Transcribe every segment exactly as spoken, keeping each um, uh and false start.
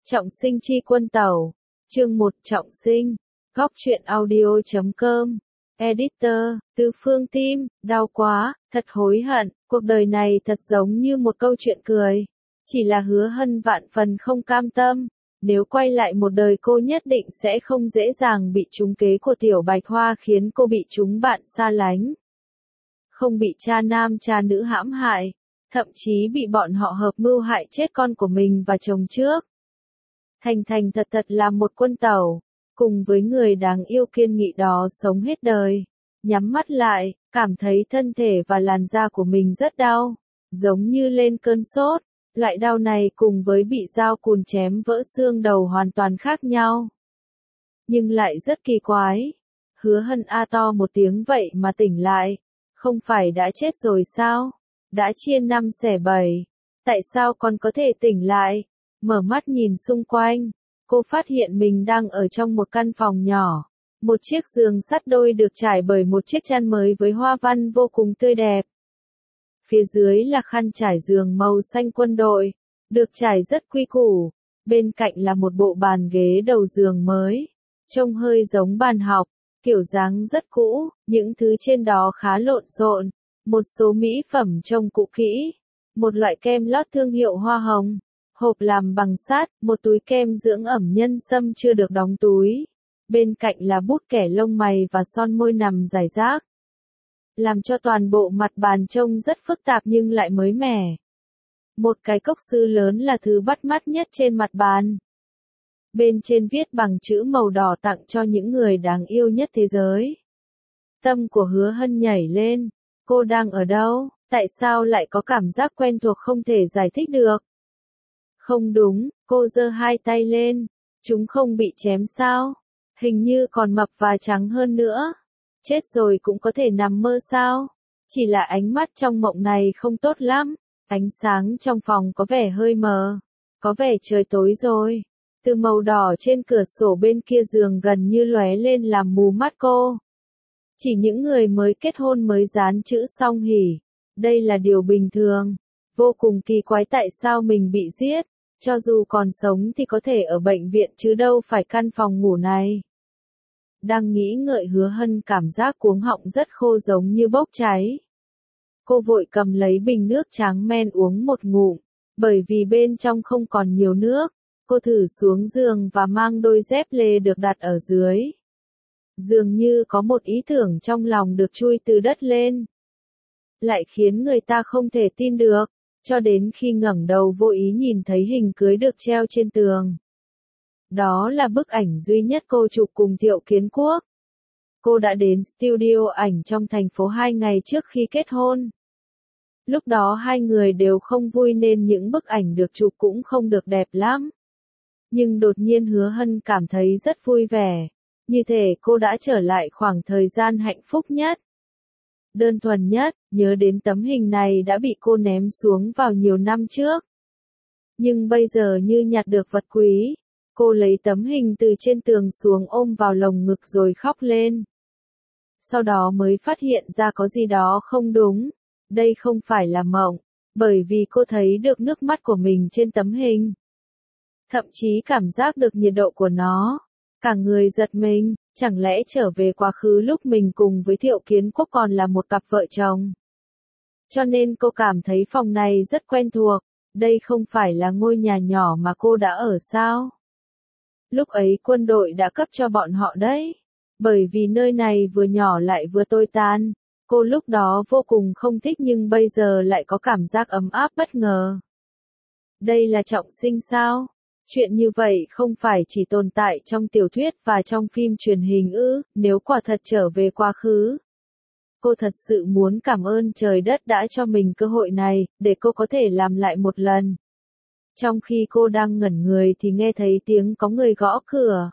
Trọng sinh chi quân tẩu. Chương một Trọng sinh. Góc truyện audio chấm com. Editor, Từ Phương Tim, đau quá, thật hối hận, cuộc đời này thật giống như một câu chuyện cười. Chỉ là Hứa Hân vạn phần không cam tâm, nếu quay lại một đời cô nhất định sẽ không dễ dàng bị trúng kế của Tiểu Bạch Hoa khiến cô bị chúng bạn xa lánh. Không bị cha nam cha nữ hãm hại, thậm chí bị bọn họ hợp mưu hại chết con của mình và chồng trước. Thành thành thật thật là một quân tẩu, cùng với người đáng yêu kiên nghị đó sống hết đời. Nhắm mắt lại, cảm thấy thân thể và làn da của mình rất đau, giống như lên cơn sốt. Loại đau này cùng với bị dao cùn chém vỡ xương đầu hoàn toàn khác nhau. Nhưng lại rất kỳ quái. Hứa Hân a to một tiếng vậy mà tỉnh lại. Không phải đã chết rồi sao? Đã chia năm xẻ bảy. Tại sao còn có thể tỉnh lại? Mở mắt nhìn xung quanh, cô phát hiện mình đang ở trong một căn phòng nhỏ. Một chiếc giường sắt đôi được trải bởi một chiếc chăn mới với hoa văn vô cùng tươi đẹp. Phía dưới là khăn trải giường màu xanh quân đội, được trải rất quy củ. Bên cạnh là một bộ bàn ghế đầu giường mới, trông hơi giống bàn học, kiểu dáng rất cũ, những thứ trên đó khá lộn xộn. Một số mỹ phẩm trông cũ kỹ, một loại kem lót thương hiệu hoa hồng, hộp làm bằng sắt, một túi kem dưỡng ẩm nhân sâm chưa được đóng túi. Bên cạnh là bút kẻ lông mày và son môi nằm rải rác, làm cho toàn bộ mặt bàn trông rất phức tạp nhưng lại mới mẻ. Một cái cốc sứ lớn là thứ bắt mắt nhất trên mặt bàn. Bên trên viết bằng chữ màu đỏ tặng cho những người đáng yêu nhất thế giới. Tâm của Hứa Hân nhảy lên, cô đang ở đâu, tại sao lại có cảm giác quen thuộc không thể giải thích được. Không đúng, cô giơ hai tay lên, chúng không bị chém sao, hình như còn mập và trắng hơn nữa. Chết rồi cũng có thể nằm mơ sao? Chỉ là ánh mắt trong mộng này không tốt lắm, ánh sáng trong phòng có vẻ hơi mờ, có vẻ trời tối rồi. Từ màu đỏ trên cửa sổ bên kia giường gần như lóe lên làm mù mắt cô. Chỉ những người mới kết hôn mới dán chữ song hỷ, đây là điều bình thường. Vô cùng kỳ quái tại sao mình bị giết, cho dù còn sống thì có thể ở bệnh viện chứ đâu phải căn phòng ngủ này. Đang nghĩ ngợi Hứa Hân cảm giác cuống họng rất khô giống như bốc cháy. Cô vội cầm lấy bình nước tráng men uống một ngụm, bởi vì bên trong không còn nhiều nước. Cô thử xuống giường và mang đôi dép lê được đặt ở dưới. Dường như có một ý tưởng trong lòng được chui từ đất lên. Lại khiến người ta không thể tin được, cho đến khi ngẩng đầu vô ý nhìn thấy hình cưới được treo trên tường. Đó là bức ảnh duy nhất cô chụp cùng Thiệu Kiến Quốc. Cô đã đến studio ảnh trong thành phố hai ngày trước khi kết hôn. Lúc đó hai người đều không vui nên những bức ảnh được chụp cũng không được đẹp lắm. Nhưng đột nhiên Hứa Hân cảm thấy rất vui vẻ. Như thể cô đã trở lại khoảng thời gian hạnh phúc nhất, đơn thuần nhất, nhớ đến tấm hình này đã bị cô ném xuống vào nhiều năm trước. Nhưng bây giờ như nhặt được vật quý. Cô lấy tấm hình từ trên tường xuống ôm vào lồng ngực rồi khóc lên. Sau đó mới phát hiện ra có gì đó không đúng. Đây không phải là mộng, bởi vì cô thấy được nước mắt của mình trên tấm hình. Thậm chí cảm giác được nhiệt độ của nó. Cả người giật mình, chẳng lẽ trở về quá khứ lúc mình cùng với Thiệu Kiến Quốc còn là một cặp vợ chồng. Cho nên cô cảm thấy phòng này rất quen thuộc. Đây không phải là ngôi nhà nhỏ mà cô đã ở sao? Lúc ấy quân đội đã cấp cho bọn họ đấy. Bởi vì nơi này vừa nhỏ lại vừa tồi tàn. Cô lúc đó vô cùng không thích nhưng bây giờ lại có cảm giác ấm áp bất ngờ. Đây là trọng sinh sao? Chuyện như vậy không phải chỉ tồn tại trong tiểu thuyết và trong phim truyền hình ư, nếu quả thật trở về quá khứ. Cô thật sự muốn cảm ơn trời đất đã cho mình cơ hội này, để cô có thể làm lại một lần. Trong khi cô đang ngẩn người thì nghe thấy tiếng có người gõ cửa.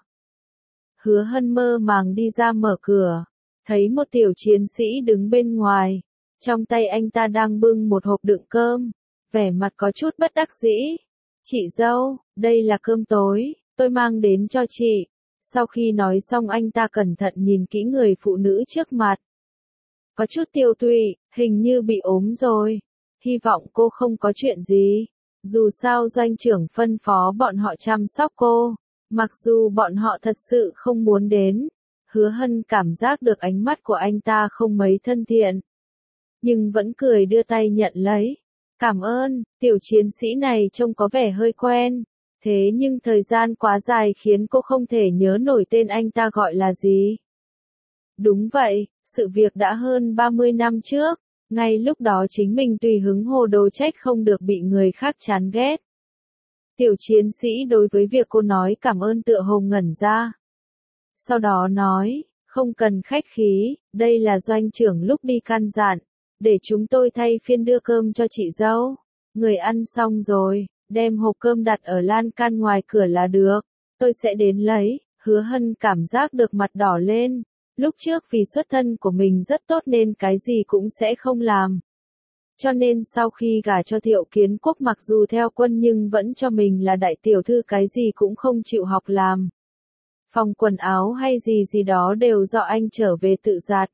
Hứa Hân mơ màng đi ra mở cửa, thấy một tiểu chiến sĩ đứng bên ngoài. Trong tay anh ta đang bưng một hộp đựng cơm, vẻ mặt có chút bất đắc dĩ. Chị dâu, đây là cơm tối, tôi mang đến cho chị. Sau khi nói xong anh ta cẩn thận nhìn kỹ người phụ nữ trước mặt. Có chút tiêu tụy, hình như bị ốm rồi. Hy vọng cô không có chuyện gì. Dù sao doanh trưởng phân phó bọn họ chăm sóc cô, mặc dù bọn họ thật sự không muốn đến. Hứa Hân cảm giác được ánh mắt của anh ta không mấy thân thiện, nhưng vẫn cười đưa tay nhận lấy. Cảm ơn, tiểu chiến sĩ này trông có vẻ hơi quen, thế nhưng thời gian quá dài khiến cô không thể nhớ nổi tên anh ta gọi là gì. Đúng vậy, sự việc đã hơn ba mươi năm trước, ngay lúc đó chính mình tùy hứng hồ đồ trách không được bị người khác chán ghét. Tiểu chiến sĩ đối với việc cô nói cảm ơn tựa hồ ngẩn ra. Sau đó nói, không cần khách khí, đây là doanh trưởng lúc đi căn dặn, để chúng tôi thay phiên đưa cơm cho chị dâu. Người ăn xong rồi, đem hộp cơm đặt ở lan can ngoài cửa là được, tôi sẽ đến lấy. Hứa Hân cảm giác được mặt đỏ lên, lúc trước vì xuất thân của mình rất tốt nên cái gì cũng sẽ không làm. Cho nên sau khi gả cho Thiệu Kiến Quốc mặc dù theo quân nhưng vẫn cho mình là đại tiểu thư cái gì cũng không chịu học làm. Phòng quần áo hay gì gì đó đều do anh trở về tự giặt.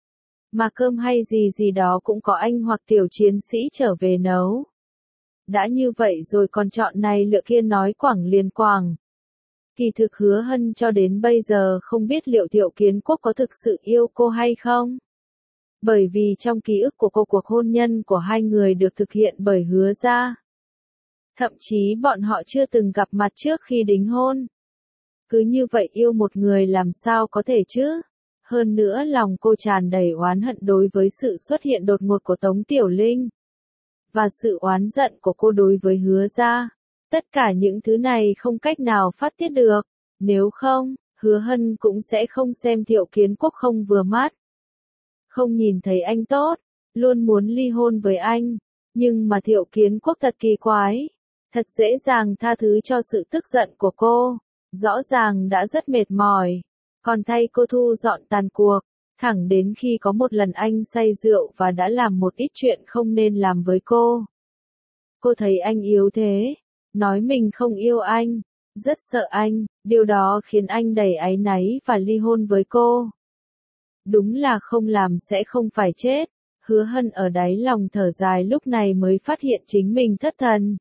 Mà cơm hay gì gì đó cũng có anh hoặc tiểu chiến sĩ trở về nấu. Đã như vậy rồi còn chọn này lựa kia nói quảng liền quảng. Kỳ thực Hứa Hân cho đến bây giờ không biết liệu Thiệu Kiến Quốc có thực sự yêu cô hay không. Bởi vì trong ký ức của cô cuộc hôn nhân của hai người được thực hiện bởi Hứa gia. Thậm chí bọn họ chưa từng gặp mặt trước khi đính hôn. Cứ như vậy yêu một người làm sao có thể chứ? Hơn nữa lòng cô tràn đầy oán hận đối với sự xuất hiện đột ngột của Tống Tiểu Linh. Và sự oán giận của cô đối với Hứa gia. Tất cả những thứ này không cách nào phát tiết được. Nếu không, Hứa Hân cũng sẽ không xem Thiệu Kiến Quốc không vừa mắt. Không nhìn thấy anh tốt, luôn muốn ly hôn với anh. Nhưng mà Thiệu Kiến Quốc thật kỳ quái. Thật dễ dàng tha thứ cho sự tức giận của cô. Rõ ràng đã rất mệt mỏi. Còn thay cô thu dọn tàn cuộc. Thẳng đến khi có một lần anh say rượu và đã làm một ít chuyện không nên làm với cô. Cô thấy anh yếu thế. Nói mình không yêu anh. Rất sợ anh. Điều đó khiến anh đầy áy náy và ly hôn với cô. Đúng là không làm sẽ không phải chết. Hứa Hân ở đáy lòng thở dài lúc này mới phát hiện chính mình thất thần.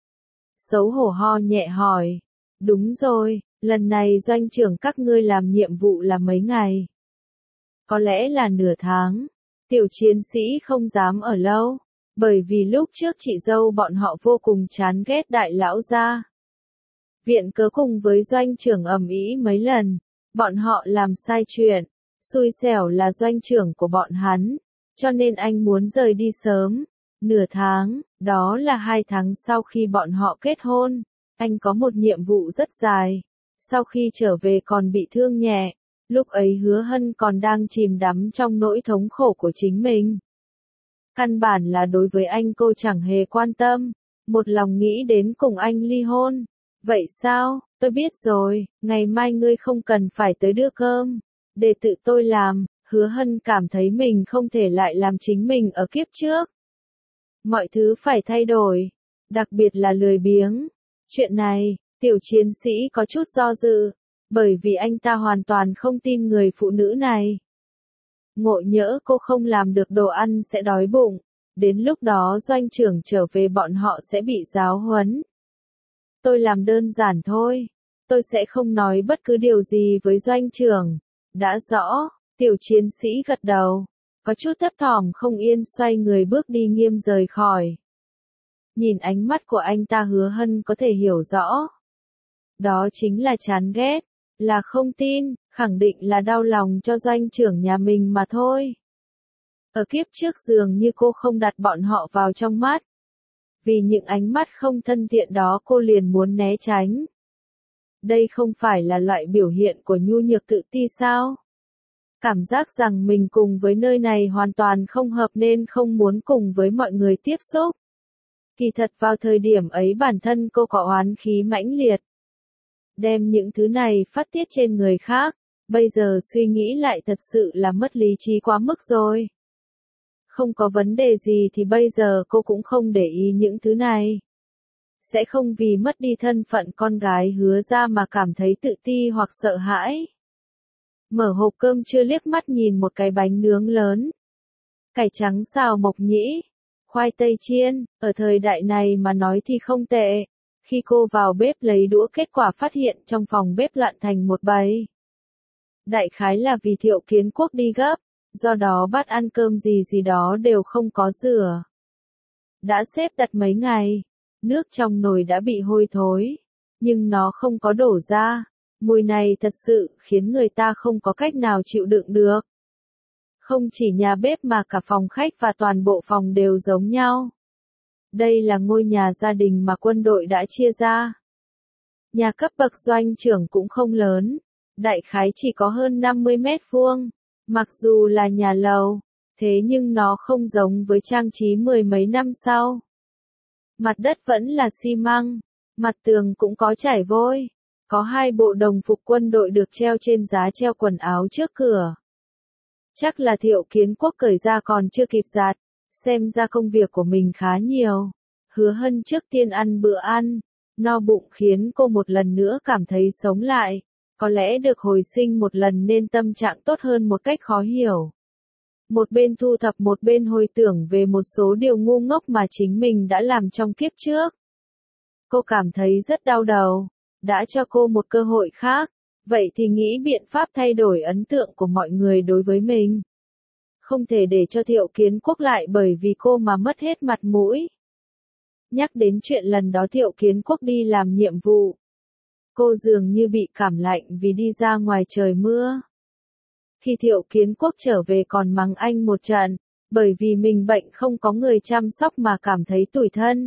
Xấu hổ ho nhẹ hỏi. Đúng rồi, lần này doanh trưởng các ngươi làm nhiệm vụ là mấy ngày? Có lẽ là nửa tháng. Tiểu chiến sĩ không dám ở lâu. Bởi vì lúc trước chị dâu bọn họ vô cùng chán ghét đại lão gia. Viện cớ cùng với doanh trưởng ầm ĩ mấy lần. Bọn họ làm sai chuyện. Xui xẻo là doanh trưởng của bọn hắn. Cho nên anh muốn rời đi sớm. Nửa tháng, đó là hai tháng sau khi bọn họ kết hôn. Anh có một nhiệm vụ rất dài. Sau khi trở về còn bị thương nhẹ. Lúc ấy Hứa Hân còn đang chìm đắm trong nỗi thống khổ của chính mình. Căn bản là đối với anh cô chẳng hề quan tâm. Một lòng nghĩ đến cùng anh ly hôn. Vậy sao, tôi biết rồi, ngày mai ngươi không cần phải tới đưa cơm. Để tự tôi làm. Hứa Hân cảm thấy mình không thể lại làm chính mình ở kiếp trước. Mọi thứ phải thay đổi. Đặc biệt là lười biếng. Chuyện này, tiểu chiến sĩ có chút do dự. Bởi vì anh ta hoàn toàn không tin người phụ nữ này. Ngộ nhỡ cô không làm được đồ ăn sẽ đói bụng. Đến lúc đó doanh trưởng trở về bọn họ sẽ bị giáo huấn. Tôi làm đơn giản thôi. Tôi sẽ không nói bất cứ điều gì với doanh trưởng. Đã rõ, tiểu chiến sĩ gật đầu. Có chút thấp thỏm không yên xoay người bước đi nghiêm rời khỏi. Nhìn ánh mắt của anh ta Hứa Hân có thể hiểu rõ. Đó chính là chán ghét, là không tin, khẳng định là đau lòng cho doanh trưởng nhà mình mà thôi. Ở kiếp trước dường như cô không đặt bọn họ vào trong mắt. Vì những ánh mắt không thân thiện đó cô liền muốn né tránh. Đây không phải là loại biểu hiện của nhu nhược tự ti sao? Cảm giác rằng mình cùng với nơi này hoàn toàn không hợp nên không muốn cùng với mọi người tiếp xúc. Kỳ thật vào thời điểm ấy bản thân cô có oán khí mãnh liệt. Đem những thứ này phát tiết trên người khác, bây giờ suy nghĩ lại thật sự là mất lý trí quá mức rồi. Không có vấn đề gì thì bây giờ cô cũng không để ý những thứ này. Sẽ không vì mất đi thân phận con gái Hứa ra mà cảm thấy tự ti hoặc sợ hãi. Mở hộp cơm chưa liếc mắt nhìn một cái bánh nướng lớn. Cải trắng xào mộc nhĩ. khoai tây chiên, ở thời đại này mà nói thì không tệ. Khi cô vào bếp lấy đũa kết quả phát hiện trong phòng bếp loạn thành một bầy. Đại khái là vì Thiệu Kiến Quốc đi gấp, do đó bát ăn cơm gì gì đó đều không có rửa. Đã xếp đặt mấy ngày, nước trong nồi đã bị hôi thối, nhưng nó không có đổ ra. Mùi này thật sự khiến người ta không có cách nào chịu đựng được. Không chỉ nhà bếp mà cả phòng khách và toàn bộ phòng đều giống nhau. Đây là ngôi nhà gia đình mà quân đội đã chia ra. Nhà cấp bậc doanh trưởng cũng không lớn, đại khái chỉ có hơn năm mươi mét vuông. Mặc dù là nhà lầu, thế nhưng nó không giống với trang trí mười mấy năm sau. Mặt đất vẫn là xi măng, mặt tường cũng có trải vôi. Có hai bộ đồng phục quân đội được treo trên giá treo quần áo trước cửa. Chắc là Thiệu Kiến Quốc cởi ra còn chưa kịp giặt, xem ra công việc của mình khá nhiều. Hứa Hân trước tiên ăn bữa ăn, no bụng khiến cô một lần nữa cảm thấy sống lại, có lẽ được hồi sinh một lần nên tâm trạng tốt hơn một cách khó hiểu. Một bên thu thập một bên hồi tưởng về một số điều ngu ngốc mà chính mình đã làm trong kiếp trước. Cô cảm thấy rất đau đầu. Đã cho cô một cơ hội khác, vậy thì nghĩ biện pháp thay đổi ấn tượng của mọi người đối với mình. Không thể để cho Thiệu Kiến Quốc lại bởi vì cô mà mất hết mặt mũi. Nhắc đến chuyện lần đó Thiệu Kiến Quốc đi làm nhiệm vụ. Cô dường như bị cảm lạnh vì đi ra ngoài trời mưa. Khi Thiệu Kiến Quốc trở về còn mắng anh một trận, bởi vì mình bệnh không có người chăm sóc mà cảm thấy tủi thân.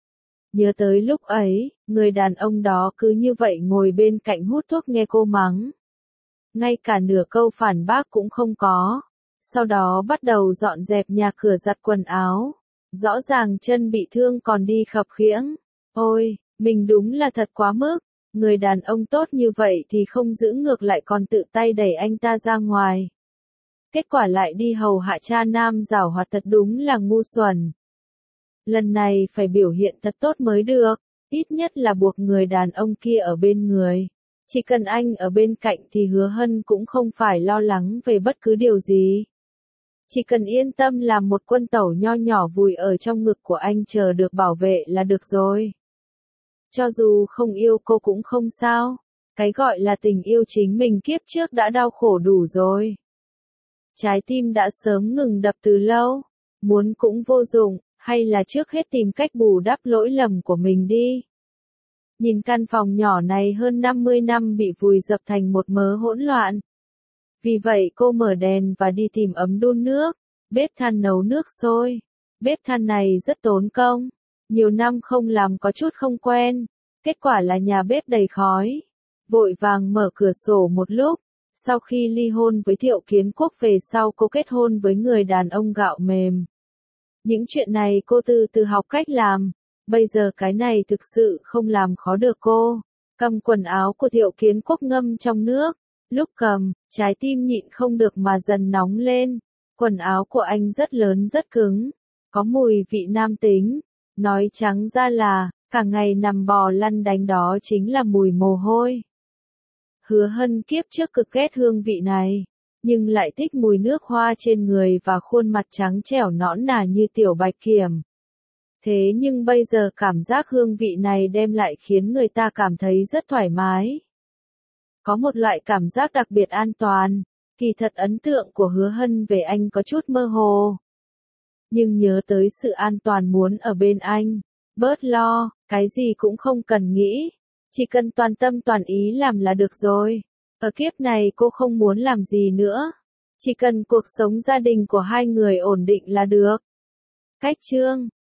Nhớ tới lúc ấy, người đàn ông đó cứ như vậy ngồi bên cạnh hút thuốc nghe cô mắng. Ngay cả nửa câu phản bác cũng không có. Sau đó bắt đầu dọn dẹp nhà cửa giặt quần áo. Rõ ràng chân bị thương còn đi khập khiễng. Ôi, mình đúng là thật quá mức. Người đàn ông tốt như vậy thì không giữ ngược lại còn tự tay đẩy anh ta ra ngoài. Kết quả lại đi hầu hạ cha nam giảo hoạt thật đúng là ngu xuẩn. Lần này phải biểu hiện thật tốt mới được, ít nhất là buộc người đàn ông kia ở bên người. Chỉ cần anh ở bên cạnh thì Hứa Hân cũng không phải lo lắng về bất cứ điều gì. Chỉ cần yên tâm làm một quân tẩu nho nhỏ vùi ở trong ngực của anh chờ được bảo vệ là được rồi. Cho dù không yêu cô cũng không sao, cái gọi là tình yêu chính mình kiếp trước đã đau khổ đủ rồi. Trái tim đã sớm ngừng đập từ lâu, muốn cũng vô dụng. Hay là trước hết tìm cách bù đắp lỗi lầm của mình đi. Nhìn căn phòng nhỏ này hơn năm mươi năm bị vùi dập thành một mớ hỗn loạn. Vì vậy cô mở đèn và đi tìm ấm đun nước, bếp than nấu nước sôi. Bếp than này rất tốn công, nhiều năm không làm có chút không quen, kết quả là nhà bếp đầy khói. Vội vàng mở cửa sổ một lúc, sau khi ly hôn với Thiệu Kiến Quốc về sau cô kết hôn với người đàn ông gạo mềm. Những chuyện này cô từ từ học cách làm, bây giờ cái này thực sự không làm khó được cô. Cầm quần áo của Thiệu Kiến Quốc ngâm trong nước, lúc cầm, trái tim nhịn không được mà dần nóng lên. Quần áo của anh rất lớn rất cứng, có mùi vị nam tính, nói trắng ra là, cả ngày nằm bò lăn đánh đó chính là mùi mồ hôi. Hứa Hân kiếp trước cực ghét hương vị này. Nhưng lại thích mùi nước hoa trên người và khuôn mặt trắng trẻo nõn nà như tiểu bạch kiểm. Thế nhưng bây giờ cảm giác hương vị này đem lại khiến người ta cảm thấy rất thoải mái. Có một loại cảm giác đặc biệt an toàn, kỳ thật ấn tượng của Hứa Hân về anh có chút mơ hồ. Nhưng nhớ tới sự an toàn muốn ở bên anh, bớt lo, cái gì cũng không cần nghĩ, chỉ cần toàn tâm toàn ý làm là được rồi. Ở kiếp này cô không muốn làm gì nữa. Chỉ cần cuộc sống gia đình của hai người ổn định là được. Cách chương